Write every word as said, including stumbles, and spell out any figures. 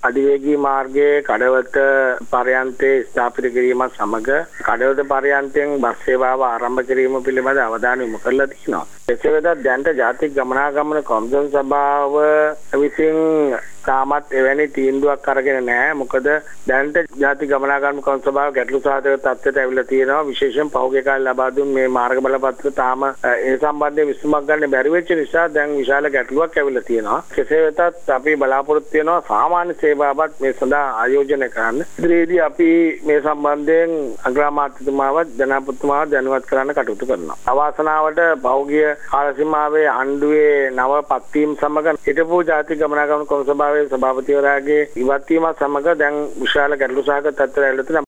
අධිවේගී මාර්ගයේ කඩවත පර්යන්තයේ ස්ථාපිත කිරීමත් සමග කඩවත පර්යන්තයෙන් බස් සේවාව ආරම්භ කිරීම පිළිබඳ අවධානය යොමු කරලා තියෙනවා. එසේ වෙතත් දැනට ජාතික ගමනාගමන කොමිසම් සභාව විසින් තාමත් එවැනි තීන්දුවක් අරගෙන නැහැ. මොකද දැනට ජාතික ගමනාගමන කොමිසම් සභාව ගැටලු සහගත තත්ත්වයට ඇවිල්ලා තියෙනවා. විශේෂයෙන් පහුගිය කාලේ ලබා දුන් මේ මාර්ග බලපත්‍ර තාම ඒ සම්බන්ධයෙන් විසඳුමක් ගන්න බැරි වෙච්ච නිසා දැන් විශාල ගැටලුවක් ඇවිල්ලා තියෙනවා. කෙසේ වෙතත් අපි බලාපොරොත්තු වෙනවා සාමාන්‍ය සේවාවත් මේ සඳහා ආයෝජනය කරන්න. ඉදිරියේදී අපි මේ සම්බන්ධයෙන් අග්‍රාමාත්‍යතුමාවත් ජනාධිපතිතුමාවත් දැනුවත් කරන්න කටයුතු කරනවා. අවාසනාවට පහුගිය කාල සීමාවේ ආණ්ඩුවේ නව පත්වීම සමග හිටපු ජාතික ගමනාගමන කොමිසම් සභාවේ සභාපතිවරයාගේ ඉවත් වීමත් සමග දැන් විශාල ගැටලු සහගත තත්ත්වයක් ඇවිල්ලා